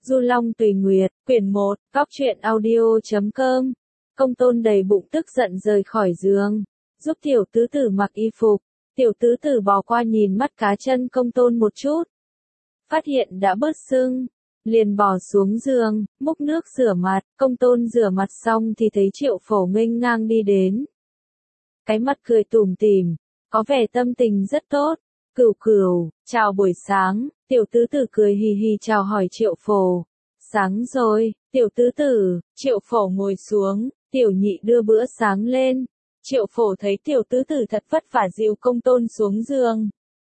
Du Long Tùy Nguyệt, quyển 1, góc truyện audio.com. Công Tôn đầy bụng tức giận rời khỏi giường, giúp tiểu tứ tử mặc y phục. Tiểu tứ tử bò qua nhìn mắt cá chân Công Tôn một chút. Phát hiện đã bớt sưng, liền bò xuống giường, múc nước rửa mặt. Công Tôn rửa mặt xong thì thấy Triệu Phổ nghênh ngang đi đến. Cái mặt cười tủm tỉm, có vẻ tâm tình rất tốt. Cửu cửu, chào buổi sáng. Tiểu tứ tử cười hì hì chào hỏi Triệu Phổ. Sáng rồi, tiểu tứ tử. Triệu Phổ ngồi xuống, tiểu nhị đưa bữa sáng lên. Triệu Phổ thấy tiểu tứ tử thật vất vả dìu Công Tôn xuống giường,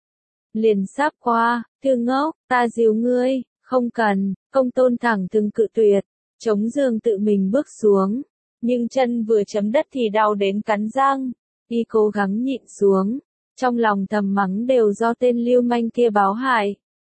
liền sáp qua, Thư ngốc, ta dìu ngươi. Không cần. Công Tôn thẳng thừng cự tuyệt, chống giường tự mình bước xuống, nhưng chân vừa chấm đất thì đau đến cắn răng. Y cố gắng nhịn xuống, trong lòng thầm mắng đều do tên lưu manh kia báo hại.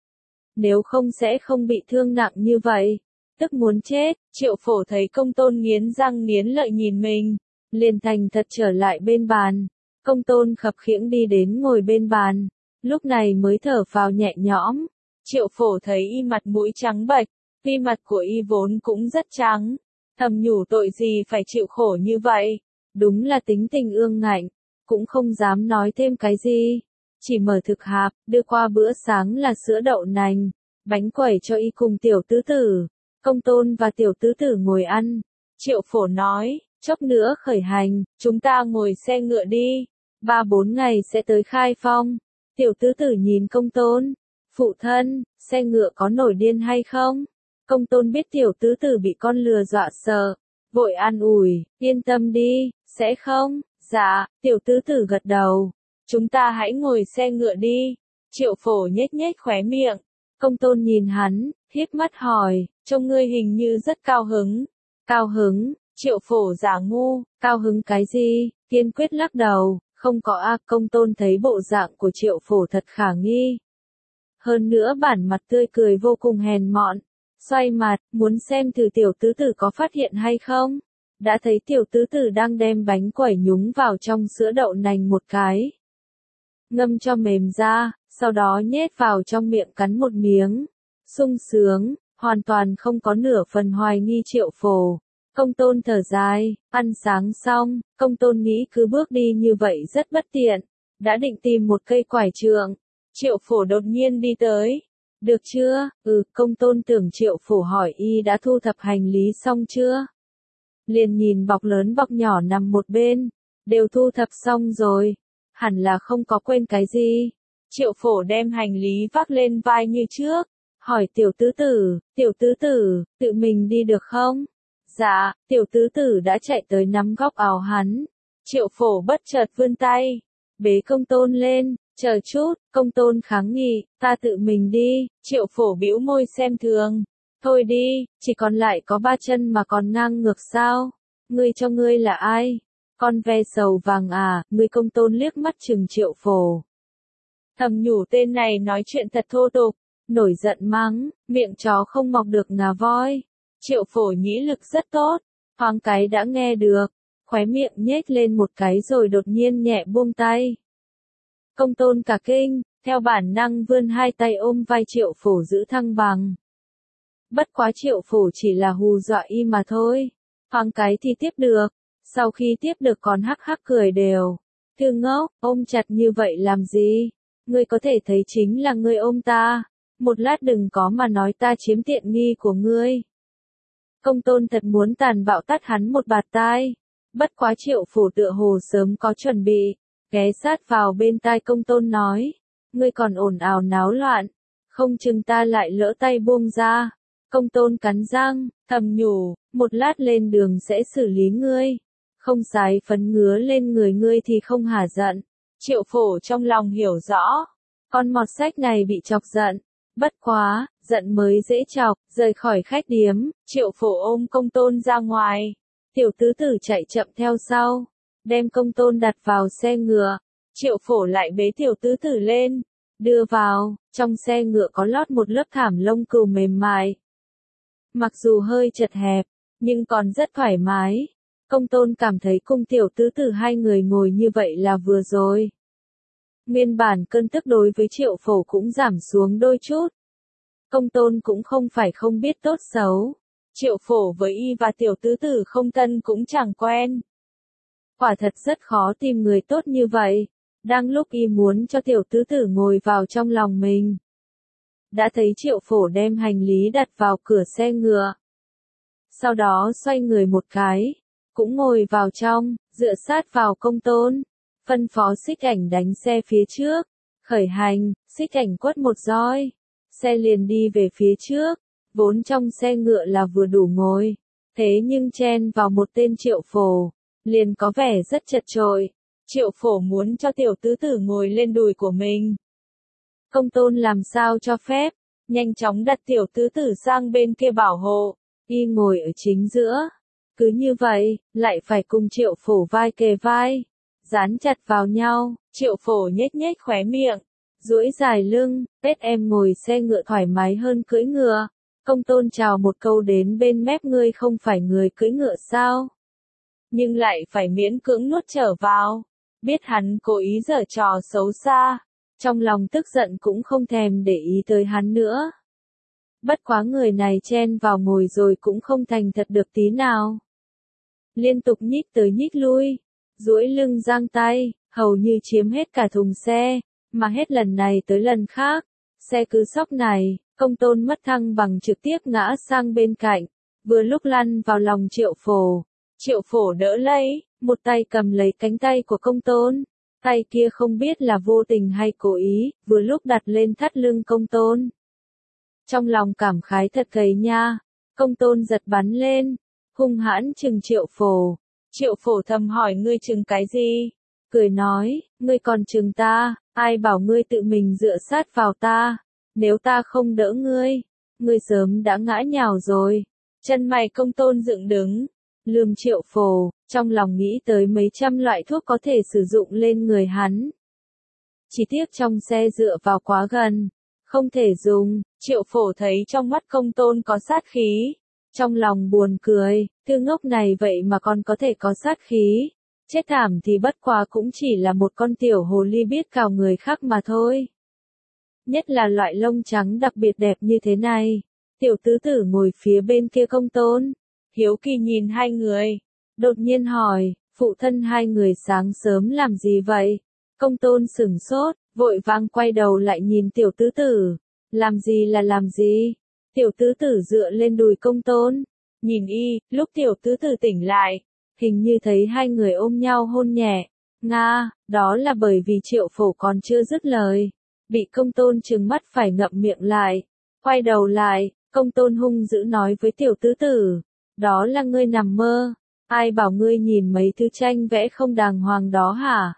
Nếu không sẽ không bị thương nặng như vậy. Tức muốn chết. Triệu Phổ thấy Công Tôn nghiến răng nghiến lợi nhìn mình, liền thành thật trở lại bên bàn. Công Tôn khập khiễng đi đến ngồi bên bàn, lúc này mới thở phào nhẹ nhõm. Triệu Phổ thấy y mặt mũi trắng bệch, tuy mặt của y vốn cũng rất trắng, thầm nhủ tội gì phải chịu khổ như vậy. Đúng là tính tình ương ngạnh, cũng không dám nói thêm cái gì, chỉ mở thực hạp, đưa qua bữa sáng là sữa đậu nành, bánh quẩy cho y cùng tiểu tứ tử. Công Tôn và tiểu tứ tử ngồi ăn. Triệu Phổ nói, chốc nữa khởi hành, chúng ta ngồi xe ngựa đi, 3-4 ngày sẽ tới Khai Phong. Tiểu tứ tử nhìn Công Tôn, phụ thân, xe ngựa có nổi điên hay không? Công Tôn biết tiểu tứ tử bị con lừa dọa sợ, vội an ủi, yên tâm đi, sẽ không. Dạ. Tiểu tứ tử gật đầu. Chúng ta hãy ngồi xe ngựa đi. Triệu Phổ nhếch nhếch khóe miệng. Công Tôn nhìn hắn, híp mắt hỏi, trông ngươi hình như rất cao hứng. Cao hứng? Triệu Phổ giả ngu, cao hứng cái gì? Kiên quyết lắc đầu, không có a. Công Tôn thấy bộ dạng của Triệu Phổ thật khả nghi. Hơn nữa bản mặt tươi cười vô cùng hèn mọn. Xoay mặt, muốn xem thử tiểu tứ tử có phát hiện hay không. Đã thấy tiểu tứ tử đang đem bánh quẩy nhúng vào trong sữa đậu nành một cái, ngâm cho mềm ra, sau đó nhét vào trong miệng cắn một miếng, sung sướng, hoàn toàn không có nửa phần hoài nghi Triệu Phổ. Công Tôn thở dài, ăn sáng xong, Công Tôn nghĩ cứ bước đi như vậy rất bất tiện, đã định tìm một cây quải trượng. Triệu Phổ đột nhiên đi tới. Được chưa? Công Tôn tưởng Triệu Phổ hỏi y đã thu thập hành lý xong chưa? Liền nhìn bọc lớn bọc nhỏ nằm một bên, đều thu thập xong rồi, hẳn là không có quên cái gì. Triệu Phổ đem hành lý vác lên vai như trước, hỏi tiểu tứ tử, tự mình đi được không? Dạ. Tiểu tứ tử đã chạy tới nắm góc áo hắn. Triệu Phổ bất chợt vươn tay, bế Công Tôn lên, chờ chút. Công Tôn kháng nghị, ta tự mình đi. Triệu Phổ bĩu môi xem thường. Thôi đi, chỉ còn lại có 3 chân mà còn ngang ngược sao? Ngươi cho ngươi là ai? Con ve sầu vàng à? Ngươi. Công Tôn liếc mắt chừng Triệu Phổ, thầm nhủ tên này nói chuyện thật thô tục, nổi giận mắng, miệng chó không mọc được ngà voi. Triệu Phổ nhĩ lực rất tốt, thoáng cái đã nghe được, khóe miệng nhếch lên một cái rồi đột nhiên nhẹ buông tay. Công Tôn cả kinh, theo bản năng vươn hai tay ôm vai Triệu Phổ giữ thăng bằng. Bất quá Triệu Phổ chỉ là hù dọa y mà thôi, thoáng cái thì tiếp được, sau khi tiếp được còn hắc hắc cười đều. Thư ngốc, ôm chặt như vậy làm gì? Ngươi có thể thấy chính là ngươi ôm ta, một lát đừng có mà nói ta chiếm tiện nghi của ngươi. Công Tôn thật muốn tàn bạo tát hắn một bạt tai, bất quá Triệu Phổ tựa hồ sớm có chuẩn bị, ghé sát vào bên tai Công Tôn nói, ngươi còn ồn ào náo loạn, không chừng ta lại lỡ tay buông ra. Công Tôn cắn răng, thầm nhủ, một lát lên đường sẽ xử lý ngươi, không sái phấn ngứa lên người ngươi thì không hả giận. Triệu Phổ trong lòng hiểu rõ, con mọt sách này bị chọc giận, bất quá, giận mới dễ chọc. Rời khỏi khách điếm, Triệu Phổ ôm Công Tôn ra ngoài, tiểu tứ tử chạy chậm theo sau, đem Công Tôn đặt vào xe ngựa. Triệu Phổ lại bế tiểu tứ tử lên, đưa vào. Trong xe ngựa có lót một lớp thảm lông cừu mềm mại, mặc dù hơi chật hẹp, nhưng còn rất thoải mái. Công Tôn cảm thấy cùng tiểu tứ tử hai người ngồi như vậy là vừa rồi. Nguyên bản cơn tức đối với Triệu Phổ cũng giảm xuống đôi chút. Công tôn cũng không phải không biết tốt xấu. Triệu phổ với y và tiểu tứ tử không thân cũng chẳng quen. Quả thật rất khó tìm người tốt như vậy. Đang lúc y muốn cho tiểu tứ tử ngồi vào trong lòng mình, đã thấy triệu phổ đem hành lý đặt vào cửa xe ngựa. Sau đó xoay người một cái, cũng ngồi vào trong, dựa sát vào công tôn. Phân phó Xích Ảnh đánh xe phía trước. Khởi hành, Xích Ảnh quất một roi. Xe liền đi về phía trước. Vốn trong xe ngựa là vừa đủ ngồi. Thế nhưng chen vào một tên triệu phổ, liền có vẻ rất chật chội. Triệu phổ muốn cho tiểu tứ tử ngồi lên đùi của mình. Công tôn làm sao cho phép, nhanh chóng đặt tiểu tứ tử sang bên kia bảo hộ. Y ngồi ở chính giữa. Cứ như vậy, lại phải cùng triệu phổ vai kề vai, dán chặt vào nhau. Triệu phổ nhếch nhếch khóe miệng, duỗi dài lưng, Tết em ngồi xe ngựa thoải mái hơn cưỡi ngựa. Công tôn chào một câu đến bên mép, ngươi không phải người cưỡi ngựa sao? Nhưng lại phải miễn cưỡng nuốt trở vào. Biết hắn cố ý giở trò xấu xa. Trong lòng tức giận cũng không thèm để ý tới hắn nữa. Bất quá người này chen vào ngồi rồi cũng không thành thật được tí nào. Liên tục nhích tới nhích lui, duỗi lưng giang tay, hầu như chiếm hết cả thùng xe, mà hết lần này tới lần khác. Xe cứ sóc này, công tôn mất thăng bằng trực tiếp ngã sang bên cạnh, vừa lúc lăn vào lòng triệu phổ. Triệu phổ đỡ lấy, một tay cầm lấy cánh tay của công tôn, tay kia không biết là vô tình hay cố ý, vừa lúc đặt lên thắt lưng công tôn. Trong lòng cảm khái thật gầy nha, công tôn giật bắn lên, hung hãn chừng triệu phổ. Triệu phổ thầm hỏi ngươi chừng cái gì? Cười nói, ngươi còn chừng ta, ai bảo ngươi tự mình dựa sát vào ta, nếu ta không đỡ ngươi sớm đã ngã nhào rồi. Chân mày công tôn dựng đứng, lườm triệu phổ, trong lòng nghĩ tới mấy trăm loại thuốc có thể sử dụng lên người hắn. Chỉ tiếc trong xe dựa vào quá gần, không thể dùng. Triệu phổ thấy trong mắt công tôn có sát khí, trong lòng buồn cười, thư ngốc này vậy mà còn có thể có sát khí. Chết thảm thì bất quá cũng chỉ là một con tiểu hồ ly biết cào người khác mà thôi. Nhất là loại lông trắng đặc biệt đẹp như thế này. Tiểu tứ tử ngồi phía bên kia công tôn, hiếu kỳ nhìn hai người, đột nhiên hỏi, phụ thân hai người sáng sớm làm gì vậy? Công tôn sửng sốt, vội vàng quay đầu lại nhìn tiểu tứ tử, làm gì là làm gì? Tiểu tứ tử dựa lên đùi công tôn, nhìn y, lúc tiểu tứ tử tỉnh lại, hình như thấy hai người ôm nhau hôn nhẹ. Nga, đó là bởi vì triệu phổ còn chưa dứt lời, bị công tôn trừng mắt phải ngậm miệng lại. Quay đầu lại, công tôn hung dữ nói với tiểu tứ tử, đó là ngươi nằm mơ, ai bảo ngươi nhìn mấy thứ tranh vẽ không đàng hoàng đó hả?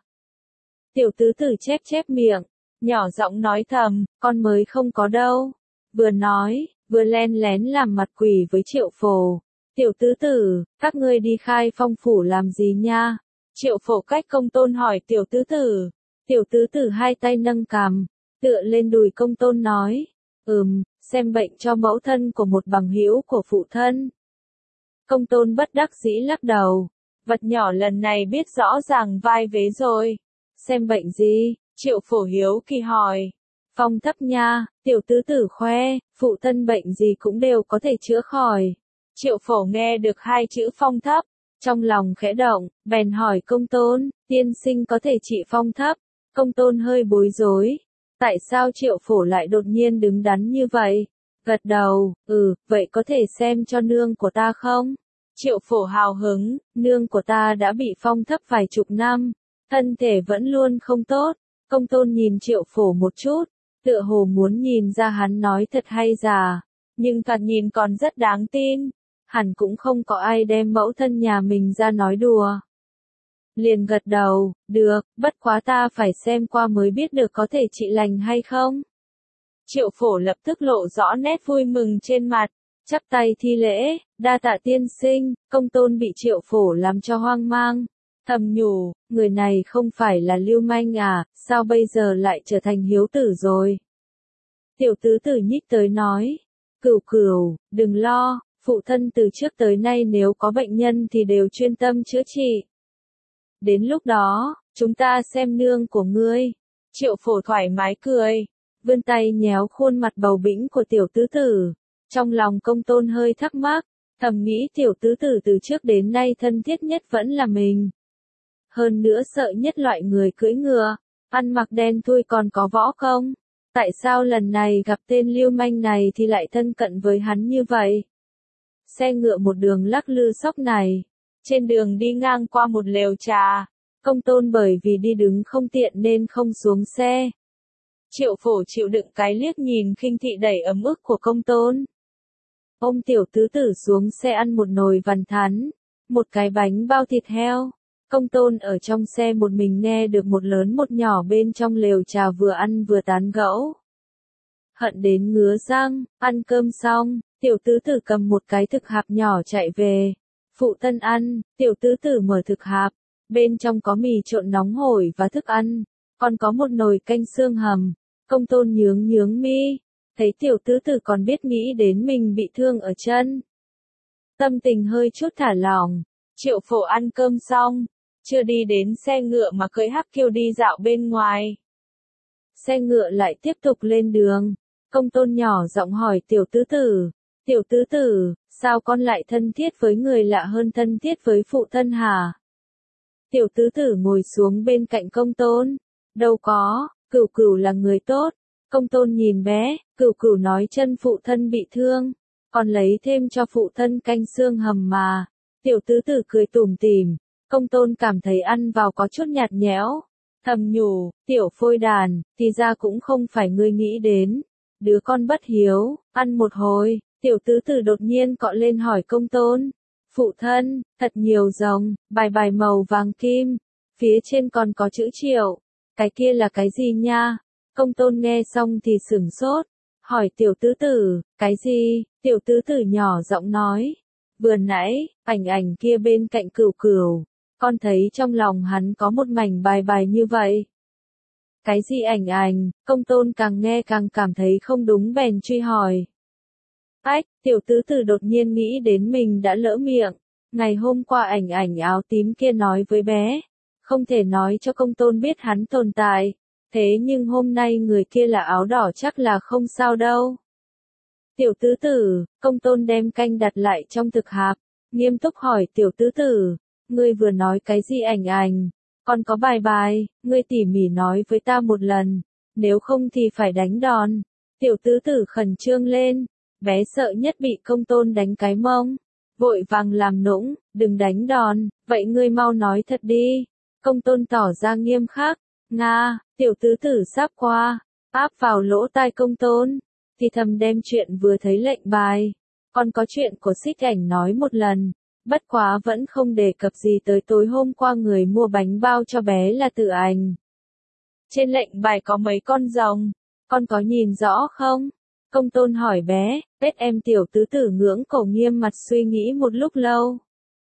Tiểu tứ tử chép chép miệng, nhỏ giọng nói thầm, con mới không có đâu. Vừa nói, vừa len lén làm mặt quỷ với triệu phổ. Tiểu tứ tử, các ngươi đi Khai Phong phủ làm gì nha? Triệu phổ cách công tôn hỏi tiểu tứ tử. Tiểu tứ tử hai tay nâng cằm, tựa lên đùi công tôn nói, xem bệnh cho mẫu thân của một bằng hữu của phụ thân. Công tôn bất đắc dĩ lắc đầu, vật nhỏ lần này biết rõ ràng vai vế rồi. Xem bệnh gì? Triệu phổ hiếu kỳ hỏi. Phong thấp nha, tiểu tứ tử khoe, phụ thân bệnh gì cũng đều có thể chữa khỏi. Triệu phổ nghe được hai chữ phong thấp, trong lòng khẽ động, bèn hỏi công tôn, tiên sinh có thể trị phong thấp. Công tôn hơi bối rối. Tại sao triệu phổ lại đột nhiên đứng đắn như vậy? Gật đầu, vậy có thể xem cho nương của ta không? Triệu phổ hào hứng, nương của ta đã bị phong thấp vài chục năm, thân thể vẫn luôn không tốt. Công tôn nhìn triệu phổ một chút, tựa hồ muốn nhìn ra hắn nói thật hay giả, nhưng thoạt nhìn còn rất đáng tin. Hẳn cũng không có ai đem mẫu thân nhà mình ra nói đùa. Liền gật đầu, được, bất quá ta phải xem qua mới biết được có thể trị lành hay không. Triệu phổ lập tức lộ rõ nét vui mừng trên mặt, chắp tay thi lễ, đa tạ tiên sinh. Công tôn bị triệu phổ làm cho hoang mang, thầm nhủ, người này không phải là lưu manh à, sao bây giờ lại trở thành hiếu tử rồi. Tiểu tứ tử nhích tới nói, cửu cửu, đừng lo, phụ thân từ trước tới nay nếu có bệnh nhân thì đều chuyên tâm chữa trị. Đến lúc đó, chúng ta xem nương của ngươi. Triệu phổ thoải mái cười, vươn tay nhéo khuôn mặt bầu bĩnh của tiểu tứ tử. Trong lòng Công Tôn hơi thắc mắc, thầm nghĩ tiểu tứ tử từ trước đến nay thân thiết nhất vẫn là mình. Hơn nữa sợ nhất loại người cưỡi ngựa, ăn mặc đen thui còn có võ công. Tại sao lần này gặp tên lưu manh này thì lại thân cận với hắn như vậy? Xe ngựa một đường lắc lư sóc này. Trên đường đi ngang qua một lều trà. Công Tôn bởi vì đi đứng không tiện nên không xuống xe. Triệu Phổ chịu đựng cái liếc nhìn khinh thị đầy ấm ức của Công Tôn. Ôm tiểu tứ tử xuống xe ăn một nồi vằn thắn, một cái bánh bao thịt heo. Công Tôn ở trong xe một mình nghe được một lớn một nhỏ bên trong lều trà vừa ăn vừa tán gẫu. Hận đến ngứa răng, ăn cơm xong, tiểu tứ tử cầm một cái thực hạp nhỏ chạy về. Phụ thân ăn, tiểu tứ tử mở thực hạp, bên trong có mì trộn nóng hổi và thức ăn, còn có một nồi canh xương hầm. Công Tôn nhướng nhướng mi, thấy tiểu tứ tử còn biết nghĩ đến mình bị thương ở chân. Tâm tình hơi chút thả lỏng, Triệu Phổ ăn cơm xong, chưa đi đến xe ngựa mà cưỡi hắc kiêu đi dạo bên ngoài. Xe ngựa lại tiếp tục lên đường, Công Tôn nhỏ giọng hỏi tiểu tứ tử, sao con lại thân thiết với người lạ hơn thân thiết với phụ thân hả? Tiểu tứ tử ngồi xuống bên cạnh Công Tôn, đâu có, Cửu Cửu là người tốt. Công Tôn nhìn bé, Cửu Cửu nói chân phụ thân bị thương, còn lấy thêm cho phụ thân canh xương hầm mà. Tiểu tứ tử cười tủm tỉm, Công Tôn cảm thấy ăn vào có chút nhạt nhẽo, thầm nhủ, tiểu phôi đàn, thì ra cũng không phải ngươi nghĩ đến, đứa con bất hiếu. Ăn một hồi, tiểu tứ tử đột nhiên cọ lên hỏi Công Tôn, phụ thân, thật nhiều rồng, bài màu vàng kim, phía trên còn có chữ Triệu, cái kia là cái gì nha? Công Tôn nghe xong thì sửng sốt, hỏi tiểu tứ tử, cái gì? Tiểu tứ tử nhỏ giọng nói, vừa nãy, ảnh kia bên cạnh Cửu Cửu, con thấy trong lòng hắn có một mảnh bài như vậy. Cái gì ảnh? Công Tôn càng nghe càng cảm thấy không đúng bèn truy hỏi. Ách, tiểu tứ tử đột nhiên nghĩ đến mình đã lỡ miệng, ngày hôm qua ảnh áo tím kia nói với bé, không thể nói cho Công Tôn biết hắn tồn tại. Thế nhưng hôm nay người kia là áo đỏ chắc là không sao đâu. Tiểu tứ tử, Công Tôn đem canh đặt lại trong thực hạp, nghiêm túc hỏi tiểu tứ tử, ngươi vừa nói cái gì ảnh? Còn có bài, ngươi tỉ mỉ nói với ta một lần, nếu không thì phải đánh đòn. Tiểu tứ tử khẩn trương lên, bé sợ nhất bị Công Tôn đánh cái mông, vội vàng làm nũng, đừng đánh đòn, vậy ngươi mau nói thật đi. Công Tôn tỏ ra nghiêm khắc. Nga, tiểu tứ tử sắp qua, áp vào lỗ tai Công Tôn, thì thầm đem chuyện vừa thấy lệnh bài, còn có chuyện của Xích Ảnh nói một lần, bất quá vẫn không đề cập gì tới tối hôm qua người mua bánh bao cho bé là Tử Ảnh. Trên lệnh bài có mấy con rồng, con có nhìn rõ không? Công Tôn hỏi bé, em tiểu tứ tử ngưỡng cổ nghiêm mặt suy nghĩ một lúc lâu.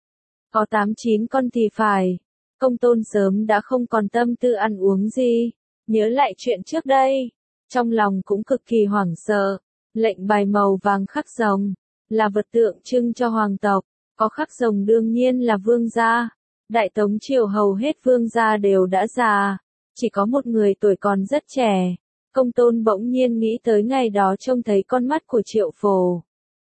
Có 8-9 con thì phải. Công Tôn sớm đã không còn tâm tư ăn uống gì, nhớ lại chuyện trước đây, trong lòng cũng cực kỳ hoảng sợ. Lệnh bài màu vàng khắc rồng, là vật tượng trưng cho hoàng tộc, có khắc rồng đương nhiên là vương gia. Đại Tống triều hầu hết vương gia đều đã già, chỉ có một người tuổi còn rất trẻ. Công Tôn bỗng nhiên nghĩ tới ngày đó trông thấy con mắt của Triệu Phổ.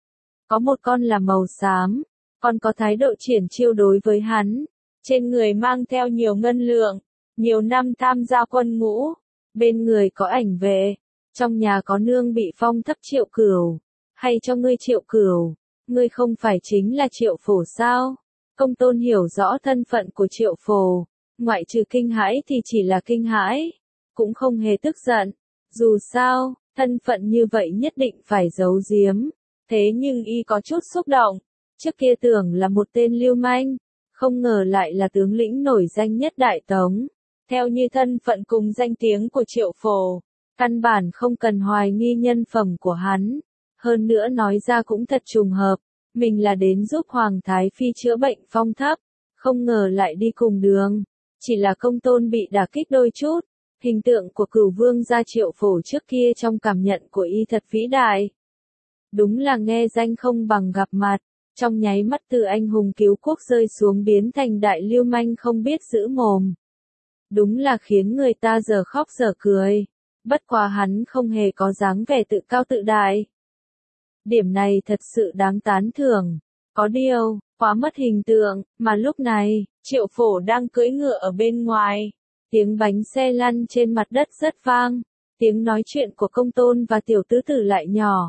Có một con là màu xám, còn có thái độ triển chiêu đối với hắn. Trên người mang theo nhiều ngân lượng, nhiều năm tham gia quân ngũ, bên người có ảnh vệ, trong nhà có nương bị phong thấp Triệu Cửu, hay cho ngươi Triệu Cửu, ngươi không phải chính là Triệu Phổ sao? Công Tôn hiểu rõ thân phận của Triệu Phổ, ngoại trừ kinh hãi thì chỉ là kinh hãi, cũng không hề tức giận, dù sao, thân phận như vậy nhất định phải giấu giếm, thế nhưng y có chút xúc động, trước kia tưởng là một tên lưu manh. Không ngờ lại là tướng lĩnh nổi danh nhất Đại Tống. Theo như thân phận cùng danh tiếng của Triệu Phổ, căn bản không cần hoài nghi nhân phẩm của hắn. Hơn nữa nói ra cũng thật trùng hợp, mình là đến giúp Hoàng Thái Phi chữa bệnh phong thấp, không ngờ lại đi cùng đường. Chỉ là Công Tôn bị đả kích đôi chút, hình tượng của Cửu Vương gia Triệu Phổ trước kia trong cảm nhận của y thật vĩ đại. Đúng là nghe danh không bằng gặp mặt. Trong nháy mắt từ anh hùng cứu quốc rơi xuống biến thành đại lưu manh không biết giữ mồm. Đúng là khiến người ta giờ khóc giờ cười. Bất quá hắn không hề có dáng vẻ tự cao tự đại. Điểm này thật sự đáng tán thưởng. Có điều, quá mất hình tượng, mà lúc này, Triệu Phổ đang cưỡi ngựa ở bên ngoài. Tiếng bánh xe lăn trên mặt đất rất vang, tiếng nói chuyện của Công Tôn và tiểu tứ tử lại nhỏ.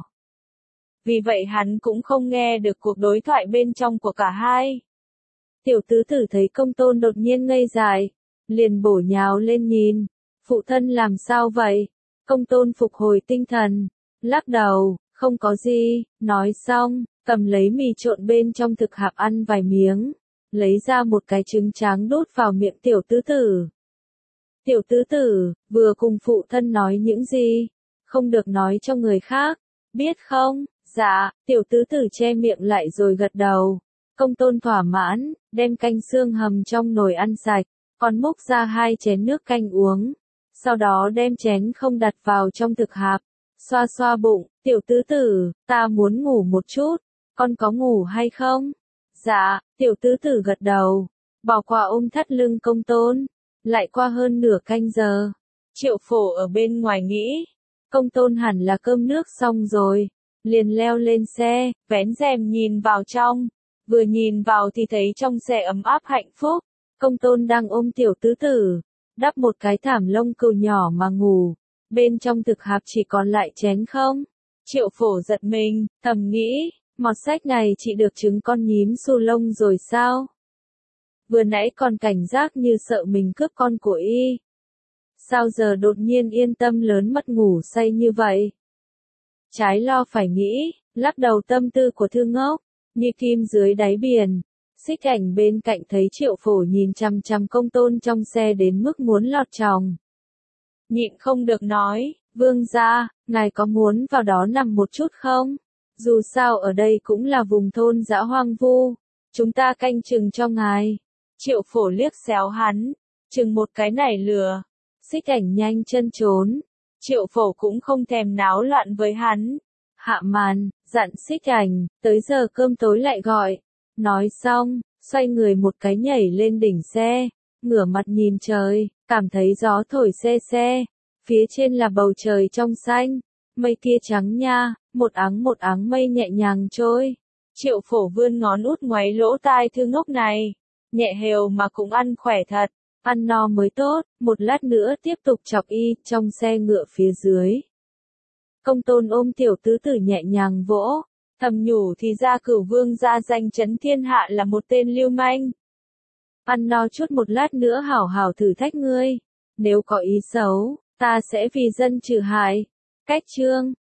Vì vậy hắn cũng không nghe được cuộc đối thoại bên trong của cả hai. Tiểu tứ tử thấy Công Tôn đột nhiên ngây dại, liền bổ nhào lên nhìn. Phụ thân làm sao vậy? Công Tôn phục hồi tinh thần, lắc đầu, không có gì, nói xong, cầm lấy mì trộn bên trong thực hạp ăn vài miếng, lấy ra một cái trứng tráng đút vào miệng tiểu tứ tử. Tiểu tứ tử, vừa cùng phụ thân nói những gì? Không được nói cho người khác, biết không? Dạ, tiểu tứ tử che miệng lại rồi gật đầu. Công Tôn thỏa mãn, đem canh xương hầm trong nồi ăn sạch, còn múc ra 2 chén nước canh uống. Sau đó đem chén không đặt vào trong thực hạp, xoa xoa bụng, tiểu tứ tử, ta muốn ngủ một chút, con có ngủ hay không? Dạ, tiểu tứ tử gật đầu, bỏ qua ôm thắt lưng Công Tôn. Lại qua hơn nửa canh giờ, Triệu Phổ ở bên ngoài nghĩ, Công Tôn hẳn là cơm nước xong rồi, liền leo lên xe, vén rèm nhìn vào trong, vừa nhìn vào thì thấy trong xe ấm áp hạnh phúc, Công Tôn đang ôm tiểu tứ tử, đắp một cái thảm lông cừu nhỏ mà ngủ, bên trong thực hạp chỉ còn lại chén không. Triệu Phổ giật mình, thầm nghĩ, mọt sách này chỉ được trứng con nhím xù lông rồi sao? Vừa nãy còn cảnh giác như sợ mình cướp con của y. Sao giờ đột nhiên yên tâm lớn mất ngủ say như vậy? Trái lo phải nghĩ, lắc đầu tâm tư của Thư Ngốc, như kim dưới đáy biển. Xích Ảnh bên cạnh thấy Triệu Phổ nhìn chằm chằm Công Tôn trong xe đến mức muốn lọt tròng. Nhịn không được nói, vương gia, ngài có muốn vào đó nằm một chút không? Dù sao ở đây cũng là vùng thôn dã hoang vu, chúng ta canh chừng cho ngài. Triệu Phổ liếc xéo hắn, chừng một cái này lừa. Xích Ảnh nhanh chân trốn. Triệu Phổ cũng không thèm náo loạn với hắn. Hạ màn, dặn Xích Ảnh, tới giờ cơm tối lại gọi. Nói xong, xoay người một cái nhảy lên đỉnh xe, ngửa mặt nhìn trời, cảm thấy gió thổi se se. Phía trên là bầu trời trong xanh, mây kia trắng nha, một áng mây nhẹ nhàng trôi. Triệu Phổ vươn ngón út ngoáy lỗ tai Thư Ngốc này. Nhẹ hều mà cũng ăn khỏe thật, ăn no mới tốt, một lát nữa tiếp tục chọc y, trong xe ngựa phía dưới. Công Tôn ôm tiểu tứ tử nhẹ nhàng vỗ, thầm nhủ thì ra Cửu vương gia danh chấn thiên hạ là một tên lưu manh. Ăn no chút một lát nữa hảo hảo thử thách ngươi, nếu có ý xấu, ta sẽ vì dân trừ hại. Cách chương